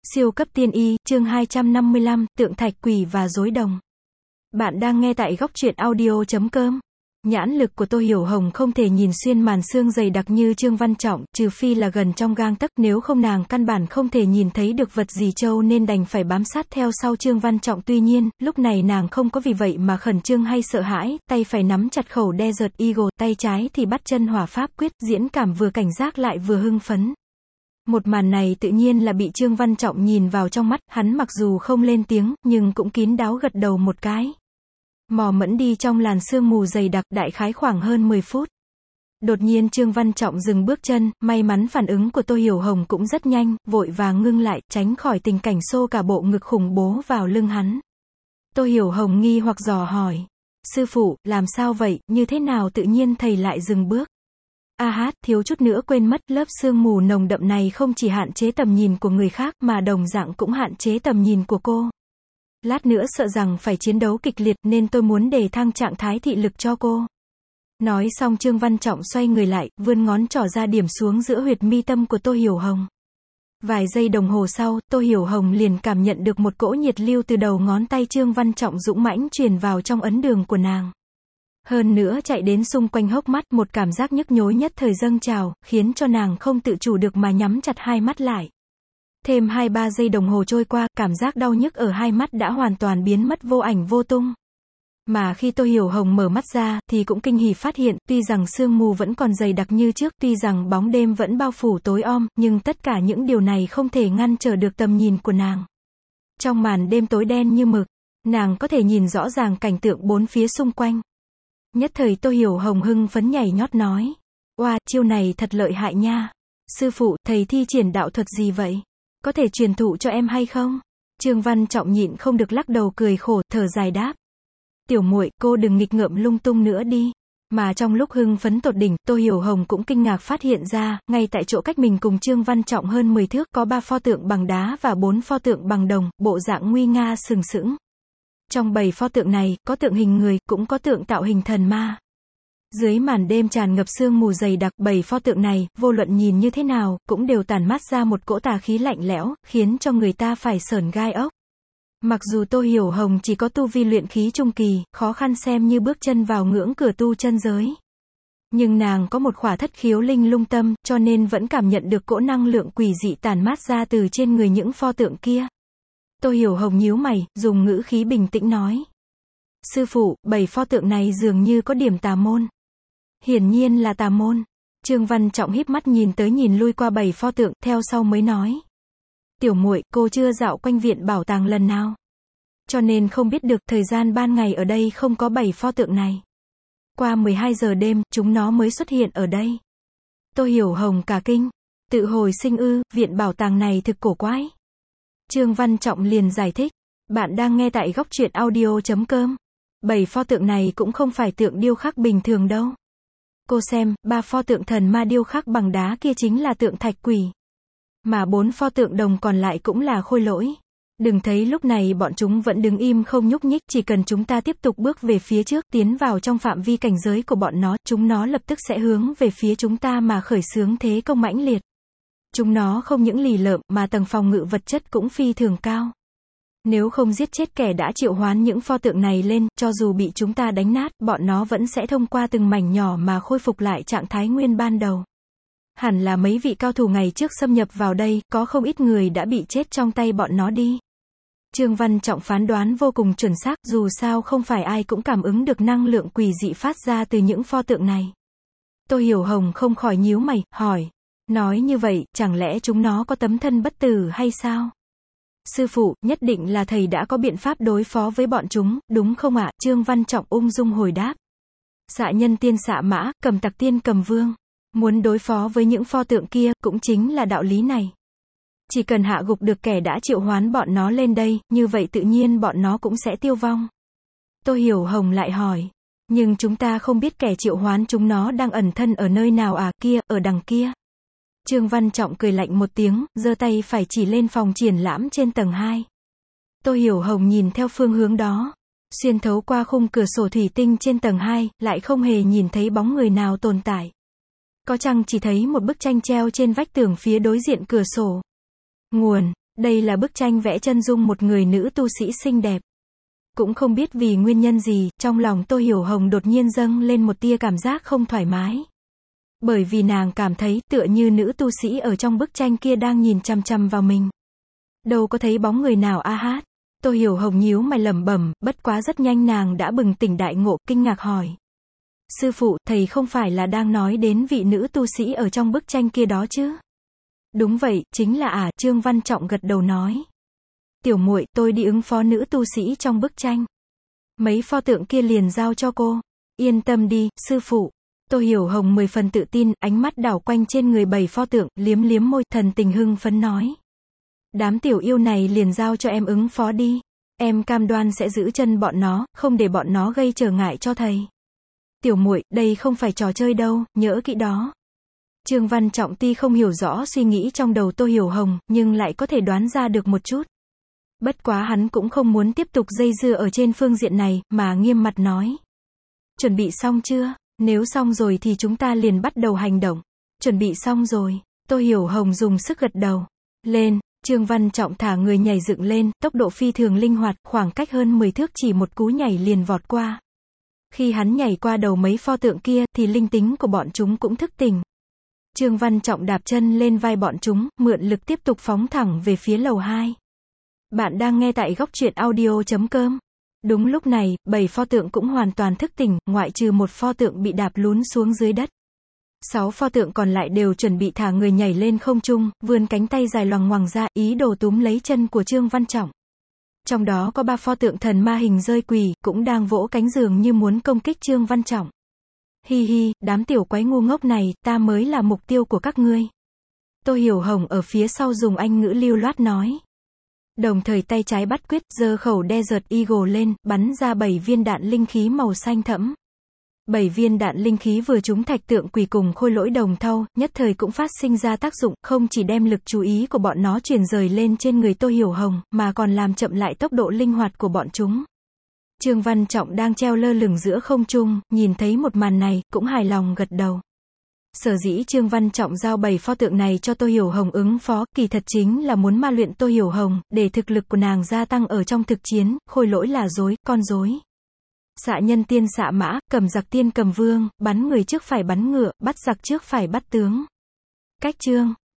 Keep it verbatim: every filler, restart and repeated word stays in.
Siêu cấp tiên y, chương hai trăm năm mươi lăm, tượng thạch quỷ và rối đồng. Bạn đang nghe tại góc truyện audio chấm com. Nhãn lực của Tô Hiểu Hồng không thể nhìn xuyên màn sương dày đặc như Trương Văn Trọng, trừ phi là gần trong gang tấc, nếu không nàng căn bản không thể nhìn thấy được vật gì trâu nên đành phải bám sát theo sau Trương Văn Trọng. Tuy nhiên, lúc này nàng không có vì vậy mà khẩn trương hay sợ hãi, tay phải nắm chặt khẩu Desert Eagle, tay trái thì bắt chân hỏa pháp quyết, diễn cảm vừa cảnh giác lại vừa hưng phấn. Một màn này tự nhiên là bị Trương Văn Trọng nhìn vào trong mắt, hắn mặc dù không lên tiếng, nhưng cũng kín đáo gật đầu một cái. Mò mẫm đi trong làn sương mù dày đặc, đại khái khoảng hơn mười phút. Đột nhiên Trương Văn Trọng dừng bước chân, may mắn phản ứng của Tô Hiểu Hồng cũng rất nhanh, vội vàng ngưng lại, tránh khỏi tình cảnh xô cả bộ ngực khủng bố vào lưng hắn. Tô Hiểu Hồng nghi hoặc dò hỏi. Sư phụ, làm sao vậy, như thế nào tự nhiên thầy lại dừng bước? A hát, thiếu chút nữa quên mất, lớp sương mù nồng đậm này không chỉ hạn chế tầm nhìn của người khác mà đồng dạng cũng hạn chế tầm nhìn của cô. Lát nữa sợ rằng phải chiến đấu kịch liệt nên tôi muốn đề thăng trạng thái thị lực cho cô. Nói xong Trương Văn Trọng xoay người lại, vươn ngón trỏ ra điểm xuống giữa huyệt mi tâm của Tô Hiểu Hồng. Vài giây đồng hồ sau, Tô Hiểu Hồng liền cảm nhận được một cỗ nhiệt lưu từ đầu ngón tay Trương Văn Trọng dũng mãnh truyền vào trong ấn đường của nàng. Hơn nữa chạy đến xung quanh hốc mắt, một cảm giác nhức nhối nhất thời dâng trào, khiến cho nàng không tự chủ được mà nhắm chặt hai mắt lại. Thêm hai ba giây đồng hồ trôi qua, cảm giác đau nhức ở hai mắt đã hoàn toàn biến mất vô ảnh vô tung. Mà khi Tô Hiểu Hồng mở mắt ra, thì cũng kinh hỉ phát hiện, tuy rằng sương mù vẫn còn dày đặc như trước, tuy rằng bóng đêm vẫn bao phủ tối om, nhưng tất cả những điều này không thể ngăn trở được tầm nhìn của nàng. Trong màn đêm tối đen như mực, nàng có thể nhìn rõ ràng cảnh tượng bốn phía xung quanh. Nhất thời Tô Hiểu Hồng hưng phấn nhảy nhót nói. Oa, chiêu này thật lợi hại nha. Sư phụ, thầy thi triển đạo thuật gì vậy? Có thể truyền thụ cho em hay không? Trương Văn Trọng nhịn không được lắc đầu cười khổ, thở dài đáp. Tiểu muội, cô đừng nghịch ngợm lung tung nữa đi. Mà trong lúc hưng phấn tột đỉnh, Tô Hiểu Hồng cũng kinh ngạc phát hiện ra, ngay tại chỗ cách mình cùng Trương Văn Trọng hơn mười thước, có ba pho tượng bằng đá và bốn pho tượng bằng đồng, bộ dạng nguy nga sừng sững. Trong bảy pho tượng này, có tượng hình người, cũng có tượng tạo hình thần ma. Dưới màn đêm tràn ngập sương mù dày đặc, bảy pho tượng này, vô luận nhìn như thế nào, cũng đều tản mát ra một cỗ tà khí lạnh lẽo, khiến cho người ta phải sởn gai ốc. Mặc dù Tô Hiểu Hồng chỉ có tu vi luyện khí trung kỳ, khó khăn xem như bước chân vào ngưỡng cửa tu chân giới. Nhưng nàng có một khỏa thất khiếu linh lung tâm, cho nên vẫn cảm nhận được cỗ năng lượng quỷ dị tản mát ra từ trên người những pho tượng kia. Tô Hiểu Hồng nhíu mày, dùng ngữ khí bình tĩnh nói. Sư phụ, bảy pho tượng này dường như có điểm tà môn. Hiển nhiên là tà môn. Trương Văn Trọng híp mắt nhìn tới nhìn lui qua bảy pho tượng, theo sau mới nói. Tiểu muội, cô chưa dạo quanh viện bảo tàng lần nào. Cho nên không biết được thời gian ban ngày ở đây không có bảy pho tượng này. Qua mười hai giờ đêm, chúng nó mới xuất hiện ở đây. Tô Hiểu Hồng cả kinh. Tự hồi sinh ư, viện bảo tàng này thực cổ quái. Trương Văn Trọng liền giải thích. Bạn đang nghe tại góc truyện audio chấm com. Bảy pho tượng này cũng không phải tượng điêu khắc bình thường đâu. Cô xem, ba pho tượng thần ma điêu khắc bằng đá kia chính là tượng thạch quỷ. Mà bốn pho tượng đồng còn lại cũng là khôi lỗi. Đừng thấy lúc này bọn chúng vẫn đứng im không nhúc nhích, chỉ cần chúng ta tiếp tục bước về phía trước, tiến vào trong phạm vi cảnh giới của bọn nó, chúng nó lập tức sẽ hướng về phía chúng ta mà khởi xướng thế công mãnh liệt. Chúng nó không những lì lợm, mà tầng phòng ngự vật chất cũng phi thường cao. Nếu không giết chết kẻ đã triệu hoán những pho tượng này lên, cho dù bị chúng ta đánh nát, bọn nó vẫn sẽ thông qua từng mảnh nhỏ mà khôi phục lại trạng thái nguyên ban đầu. Hẳn là mấy vị cao thủ ngày trước xâm nhập vào đây, có không ít người đã bị chết trong tay bọn nó đi. Trương Văn Trọng phán đoán vô cùng chuẩn xác, dù sao không phải ai cũng cảm ứng được năng lượng quỷ dị phát ra từ những pho tượng này. Tô Hiểu Hồng không khỏi nhíu mày, hỏi. Nói như vậy, chẳng lẽ chúng nó có tấm thân bất tử hay sao? Sư phụ, nhất định là thầy đã có biện pháp đối phó với bọn chúng, đúng không ạ? Trương Văn Trọng ung dung hồi đáp. Xạ nhân tiên xạ mã, cầm tặc tiên cầm vương. Muốn đối phó với những pho tượng kia, cũng chính là đạo lý này. Chỉ cần hạ gục được kẻ đã triệu hoán bọn nó lên đây, như vậy tự nhiên bọn nó cũng sẽ tiêu vong. Tô Hiểu Hồng lại hỏi. Nhưng chúng ta không biết kẻ triệu hoán chúng nó đang ẩn thân ở nơi nào à, kia, ở đằng kia. Trương Văn Trọng cười lạnh một tiếng, giơ tay phải chỉ lên phòng triển lãm trên tầng hai. Tô Hiểu Hồng nhìn theo phương hướng đó. Xuyên thấu qua khung cửa sổ thủy tinh trên tầng hai, lại không hề nhìn thấy bóng người nào tồn tại. Có chăng chỉ thấy một bức tranh treo trên vách tường phía đối diện cửa sổ. Nguồn Đây là bức tranh vẽ chân dung một người nữ tu sĩ xinh đẹp. Cũng không biết vì nguyên nhân gì, trong lòng Tô Hiểu Hồng đột nhiên dâng lên một tia cảm giác không thoải mái. Bởi vì nàng cảm thấy tựa như nữ tu sĩ ở trong bức tranh kia đang nhìn chằm chằm vào mình. Đâu có thấy bóng người nào a hát. Tô Hiểu Hồng nhíu mày lẩm bẩm, bất quá rất nhanh nàng đã bừng tỉnh đại ngộ, kinh ngạc hỏi. Sư phụ, thầy không phải là đang nói đến vị nữ tu sĩ ở trong bức tranh kia đó chứ? Đúng vậy, chính là ả, à, Trương Văn Trọng gật đầu nói. Tiểu muội, tôi đi ứng phó nữ tu sĩ trong bức tranh. Mấy pho tượng kia liền giao cho cô. Yên tâm đi, sư phụ. Tô Hiểu Hồng mười phần tự tin, ánh mắt đảo quanh trên người bảy pho tượng, liếm liếm môi, thần tình hưng phấn nói. Đám tiểu yêu này liền giao cho em ứng phó đi. Em cam đoan sẽ giữ chân bọn nó, không để bọn nó gây trở ngại cho thầy. Tiểu muội, đây không phải trò chơi đâu, nhớ kỹ đó. Trương Văn Trọng tuy không hiểu rõ suy nghĩ trong đầu Tô Hiểu Hồng, nhưng lại có thể đoán ra được một chút. Bất quá hắn cũng không muốn tiếp tục dây dưa ở trên phương diện này, mà nghiêm mặt nói. Chuẩn bị xong chưa? Nếu xong rồi thì chúng ta liền bắt đầu hành động. Chuẩn bị xong rồi. Tô Hiểu Hồng dùng sức gật đầu. Lên, Trương Văn Trọng thả người nhảy dựng lên, tốc độ phi thường linh hoạt, khoảng cách hơn mười thước chỉ một cú nhảy liền vọt qua. Khi hắn nhảy qua đầu mấy pho tượng kia, thì linh tính của bọn chúng cũng thức tỉnh. Trương Văn Trọng đạp chân lên vai bọn chúng, mượn lực tiếp tục phóng thẳng về phía lầu hai. Bạn đang nghe tại góc truyện audio chấm com. Đúng lúc này, bảy pho tượng cũng hoàn toàn thức tỉnh, ngoại trừ một pho tượng bị đạp lún xuống dưới đất. Sáu pho tượng còn lại đều chuẩn bị thả người nhảy lên không trung, vươn cánh tay dài loằng ngoằng ra, ý đồ túm lấy chân của Trương Văn Trọng. Trong đó có ba pho tượng thần ma hình rơi quỳ, cũng đang vỗ cánh dường như muốn công kích Trương Văn Trọng. Hi hi, đám tiểu quái ngu ngốc này, ta mới là mục tiêu của các ngươi. Tô Hiểu Hồng ở phía sau dùng Anh ngữ lưu loát nói. Đồng thời tay trái bắt quyết, giơ khẩu Desert Eagle lên, bắn ra bảy viên đạn linh khí màu xanh thẫm. Bảy viên đạn linh khí vừa trúng thạch tượng quỳ cùng khôi lỗi đồng thau, nhất thời cũng phát sinh ra tác dụng, không chỉ đem lực chú ý của bọn nó chuyển rời lên trên người Tô Hiểu Hồng, mà còn làm chậm lại tốc độ linh hoạt của bọn chúng. Trương Văn Trọng đang treo lơ lửng giữa không trung, nhìn thấy một màn này, cũng hài lòng gật đầu. Sở dĩ Trương Văn Trọng giao bảy pho tượng này cho Tô Hiểu Hồng ứng phó, kỳ thật chính là muốn ma luyện Tô Hiểu Hồng, để thực lực của nàng gia tăng ở trong thực chiến, khôi lỗi là rối, con rối. Xạ nhân tiên xạ mã, cầm giặc tiên cầm vương, bắn người trước phải bắn ngựa, bắt giặc trước phải bắt tướng. Cách chương